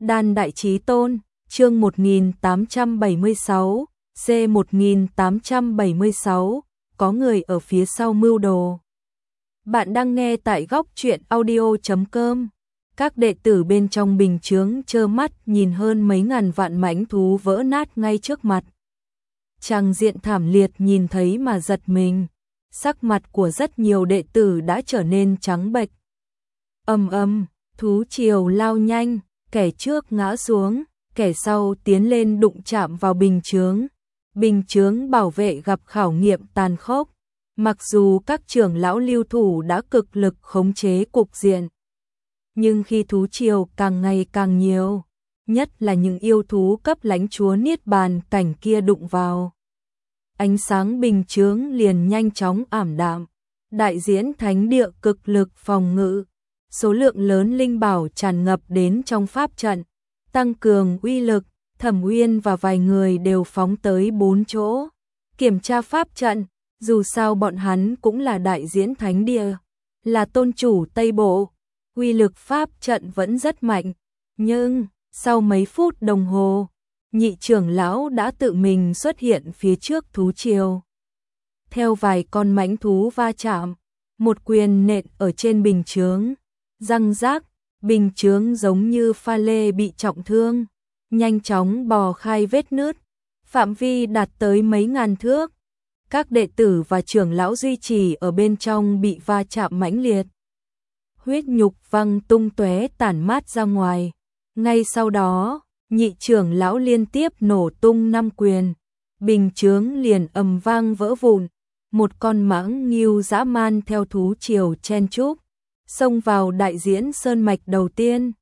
Đan Đại Chí Tôn, chương 1876, C1876, có người ở phía sau mưu đồ. Bạn đang nghe tại góc truyện audio.com. Các đệ tử bên trong bình chướng trơ mắt nhìn hơn mấy ngàn vạn mãnh thú vỡ nát ngay trước mặt. Tràng diện thảm liệt nhìn thấy mà giật mình, sắc mặt của rất nhiều đệ tử đã trở nên trắng bệch. Thú triều lao nhanh, kẻ trước ngã xuống, kẻ sau tiến lên đụng chạm vào bình chướng. Bình chướng bảo vệ gặp khảo nghiệm tàn khốc, mặc dù các trưởng lão lưu thủ đã cực lực khống chế cục diện. Nhưng khi thú triều càng ngày càng nhiều, nhất là những yêu thú cấp lãnh chúa niết bàn cảnh kia đụng vào, ánh sáng bình chướng liền nhanh chóng ảm đạm. Đại diễn thánh địa cực lực phòng ngự, số lượng lớn linh bảo tràn ngập đến trong pháp trận, tăng cường uy lực. Thẩm Uyên và vài người đều phóng tới 4 chỗ, kiểm tra pháp trận, dù sao bọn hắn cũng là đại diễn thánh địa, là tôn chủ Tây Bộ, uy lực pháp trận vẫn rất mạnh, nhưng sau mấy phút đồng hồ, nhị trưởng lão đã tự mình xuất hiện phía trước thú triều. Theo vài con mãnh thú va chạm, một quyền nện ở trên bình chướng, răng rác, bình chướng giống như pha lê bị trọng thương, nhanh chóng bò khai vết nứt, phạm vi đạt tới mấy ngàn thước. Các đệ tử và trưởng lão duy trì ở bên trong bị va chạm mãnh liệt. Huyết nhục văng tung tóe tản mát ra ngoài. Ngay sau đó, nhị trưởng lão liên tiếp nổ tung 5 quyền, bình chướng liền ầm vang vỡ vụn. Một con mãng ngưu dã man theo thú triều chen chúc, xông vào đại diễn sơn mạch đầu tiên.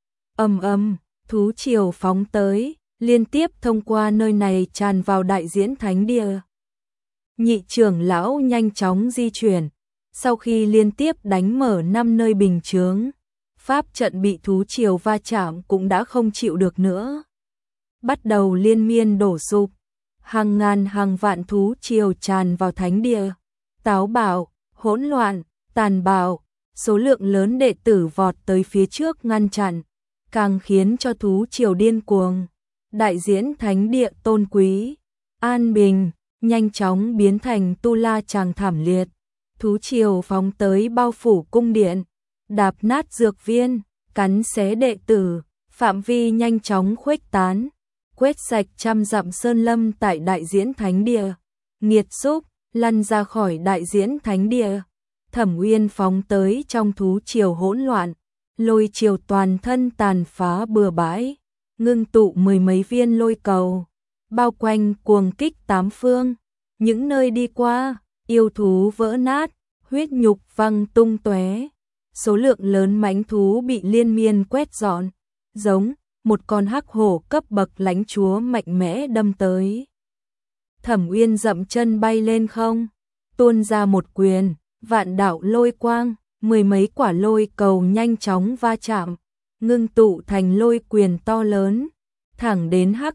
Thú triều phóng tới, liên tiếp thông qua nơi này tràn vào đại diễn thánh địa. Nhị trưởng lão nhanh chóng di chuyển, sau khi liên tiếp đánh mở 5 nơi bình chướng, pháp trận bị thú triều va chạm cũng đã không chịu được nữa. Bắt đầu liên miên đổ sụp, hàng ngàn hàng vạn thú triều tràn vào thánh địa, táo bạo, hỗn loạn, tàn bạo, số lượng lớn đệ tử vọt tới phía trước ngăn chặn, càng khiến cho thú triều điên cuồng. Đại diễn thánh địa tôn quý, an bình, nhanh chóng biến thành tu la tràng thảm liệt. Thú triều phóng tới bao phủ cung điện, đạp nát dược viên, cắn xé đệ tử, phạm vi nhanh chóng khuếch tán, quét sạch trăm dặm sơn lâm tại đại diễn thánh địa. Nghiệt xúc, lăn ra khỏi đại diễn thánh địa. Thẩm Uyên phóng tới trong thú triều hỗn loạn, lôi triều toàn thân tàn phá bừa bãi, ngưng tụ 10 mấy viên lôi cầu, bao quanh cuồng kích 8 phương. Những nơi đi qua, yêu thú vỡ nát, huyết nhục văng tung tóe, số lượng lớn mãnh thú bị liên miên quét dọn, giống một con hắc hổ cấp bậc lãnh chúa mạnh mẽ đâm tới. Thẩm Uyên dậm chân bay lên không, tuôn ra một quyền, vạn đạo lôi quang, 10 mấy quả lôi cầu nhanh chóng va chạm, ngưng tụ thành lôi quyền to lớn, thẳng đến hắc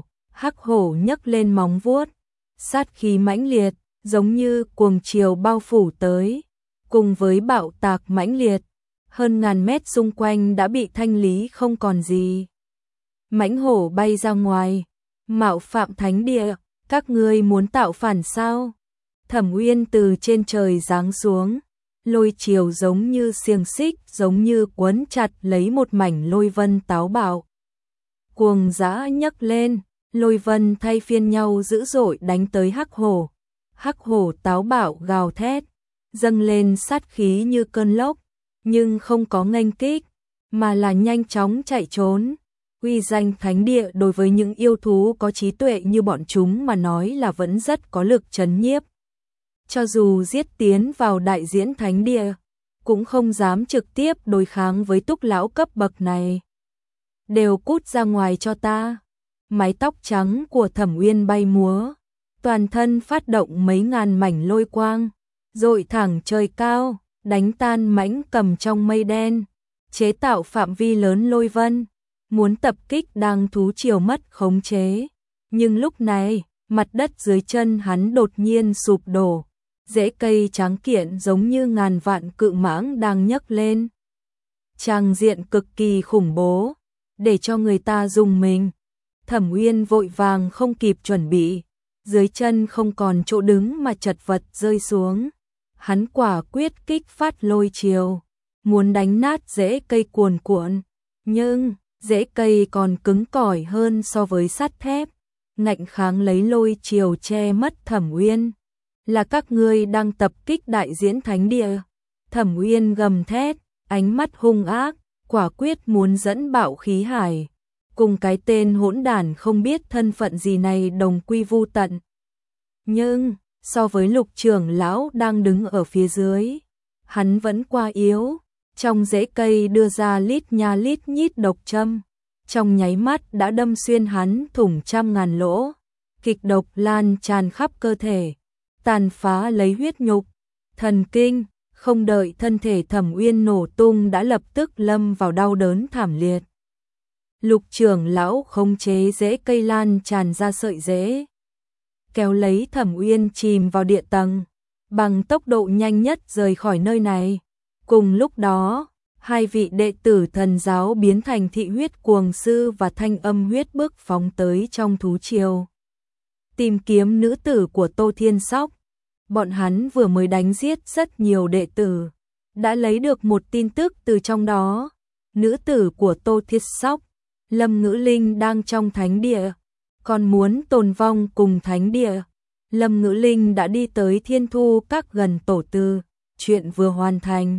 hổ nhấc lên móng vuốt, sát khí mãnh liệt, giống như cuồng triều bao phủ tới, cùng với bạo tạc mãnh liệt, hơn ngàn mét xung quanh đã bị thanh lý không còn gì. Mãnh hổ bay ra ngoài, mạo phạm thánh địa, các ngươi muốn tạo phản sao? Thẩm Uyên từ trên trời giáng xuống, lôi triều giống như xiềng xích, giống như quấn chặt lấy một mảnh lôi vân táo bạo. Cuồng dã nhấc lên, lôi vân thay phiên nhau dữ dội đánh tới hắc hổ. Hắc hổ táo bạo gào thét, dâng lên sát khí như cơn lốc, nhưng không có nghênh kích, mà là nhanh chóng chạy trốn. Uy danh thánh địa đối với những yêu thú có trí tuệ như bọn chúng mà nói là vẫn rất có lực trấn nhiếp. Cho dù giết tiến vào đại diễn thánh địa, cũng không dám trực tiếp đối kháng với túc lão cấp bậc này. Đều cút ra ngoài cho ta. Mái tóc trắng của Thẩm Uyên bay múa, toàn thân phát động mấy ngàn mảnh lôi quang, dội thẳng trời cao, đánh tan mãnh cầm trong mây đen, chế tạo phạm vi lớn lôi vân, muốn tập kích đang thú triều mất khống chế. Nhưng lúc này, mặt đất dưới chân hắn đột nhiên sụp đổ, rễ cây tráng kiện giống như ngàn vạn cự mãng đang nhấc lên. Tràng diện cực kỳ khủng bố, để cho người ta dùng mình. Thẩm Uyên vội vàng không kịp chuẩn bị, dưới chân không còn chỗ đứng mà chật vật rơi xuống. Hắn quả quyết kích phát lôi chiều, muốn đánh nát rễ cây cuồn cuộn, nhưng rễ cây còn cứng cỏi hơn so với sắt thép, ngạnh kháng lấy lôi chiều che mất Thẩm Uyên. Là các ngươi đang tập kích đại diễn thánh địa. Thẩm Uyên gầm thét, ánh mắt hung ác, quả quyết muốn dẫn bạo khí hải, cùng cái tên hỗn đản không biết thân phận gì này đồng quy vu tận. Nhưng, so với Lục trưởng lão đang đứng ở phía dưới, hắn vẫn quá yếu, trong rễ cây đưa ra lít nha lít nhít độc châm, trong nháy mắt đã đâm xuyên hắn thủng trăm ngàn lỗ, kịch độc lan tràn khắp cơ thể, tàn phá lấy huyết nhục, thần kinh, không đợi thân thể Thẩm Uyên nổ tung đã lập tức lâm vào đau đớn thảm liệt. Lục trưởng lão khống chế rễ cây lan tràn ra sợi rễ, kéo lấy Thẩm Uyên chìm vào địa tầng, bằng tốc độ nhanh nhất rời khỏi nơi này. Cùng lúc đó, hai vị đệ tử thần giáo biến thành thị huyết cuồng sư và thanh âm huyết bức phóng tới trong thú triều, tìm kiếm nữ tử của Tô Thiên Sóc. Bọn hắn vừa mới đánh giết rất nhiều đệ tử, đã lấy được một tin tức từ trong đó. Nữ tử của Tô Thiên Sóc, Lâm Ngữ Linh đang trong thánh địa, còn muốn tồn vong cùng thánh địa. Lâm Ngữ Linh đã đi tới Thiên Thu Các gần tổ tư, chuyện vừa hoàn thành.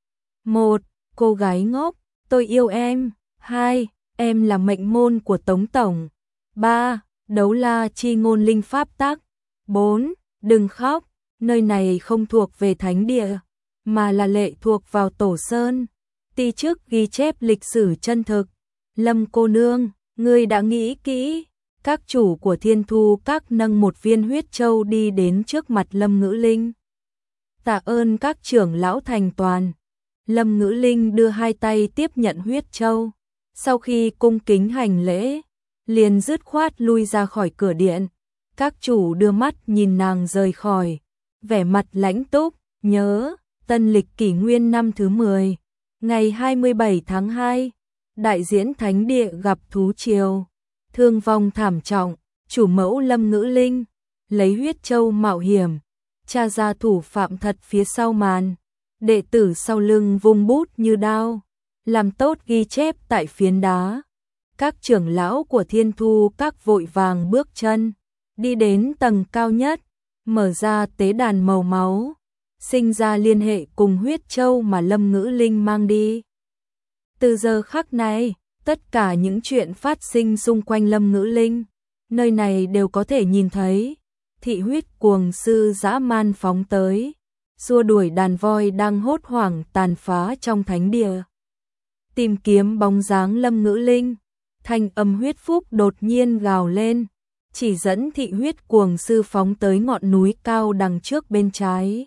1. Cô gái ngốc, tôi yêu em. 2. Em là mệnh môn của Tống Tổng. 3. Đấu la chi ngôn linh pháp tắc. 4. Đừng khóc, nơi này không thuộc về thánh địa, mà là lệ thuộc vào Tổ Sơn. Ti chức ghi chép lịch sử chân thực. Lâm cô nương, ngươi đã nghĩ kỹ. Các chủ của Thiên Thu Các nâng một viên huyết châu đi đến trước mặt Lâm Ngữ Linh. Tạ ơn các trưởng lão thành toàn. Lâm Ngữ Linh đưa hai tay tiếp nhận huyết châu, sau khi cung kính hành lễ, liền dứt khoát lui ra khỏi cửa điện. Các chủ đưa mắt nhìn nàng rời khỏi, vẻ mặt lãnh túc. Nhớ, tân lịch kỷ nguyên năm thứ 10, ngày 27 tháng 2, đại diễn thánh địa gặp thú triều, thương vong thảm trọng. Chủ mẫu Lâm Ngữ Linh lấy huyết châu mạo hiểm tra ra thủ phạm thật phía sau màn, đệ tử sau lưng vung bút như đao, làm tốt ghi chép tại phiến đá. Các trưởng lão của Thiên Thu Các vội vàng bước chân đi đến tầng cao nhất, mở ra tế đàn màu máu, sinh ra liên hệ cùng huyết châu mà Lâm Ngữ Linh mang đi. Từ giờ khắc này, tất cả những chuyện phát sinh xung quanh Lâm Ngữ Linh, nơi này đều có thể nhìn thấy. Thị huyết cuồng sư dã man phóng tới, xua đuổi đàn voi đang hốt hoảng tàn phá trong thánh địa. Tìm kiếm bóng dáng Lâm Ngữ Linh, thanh âm huyết phúc đột nhiên gào lên, chỉ dẫn thị huyết cuồng sư phóng tới ngọn núi cao đằng trước bên trái.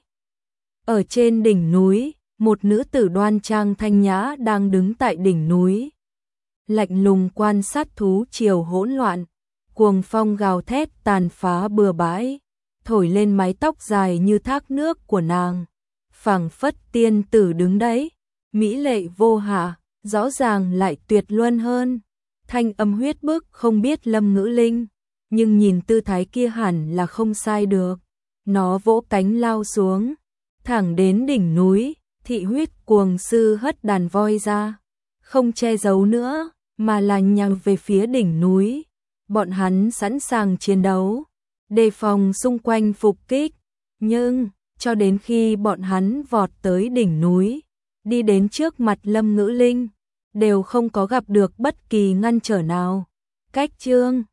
Ở trên đỉnh núi, một nữ tử đoan trang thanh nhã đang đứng tại đỉnh núi, lạnh lùng quan sát thú triều hỗn loạn. Cuồng phong gào thét tàn phá bừa bãi, thổi lên mái tóc dài như thác nước của nàng, phảng phất tiên tử đứng đấy, mỹ lệ vô hạ, rõ ràng lại tuyệt luân hơn. Thanh âm huyết bức không biết Lâm Ngữ Linh, nhưng nhìn tư thái kia hẳn là không sai được. Nó vỗ cánh lao xuống, thẳng đến đỉnh núi. Thị huyết cuồng sư hất đàn voi ra, không che giấu nữa, mà là nhằm về phía đỉnh núi. Bọn hắn sẵn sàng chiến đấu, đề phòng xung quanh phục kích. Nhưng, cho đến khi bọn hắn vọt tới đỉnh núi, đi đến trước mặt Lâm Ngữ Linh, đều không có gặp được bất kỳ ngăn trở nào. Cách chương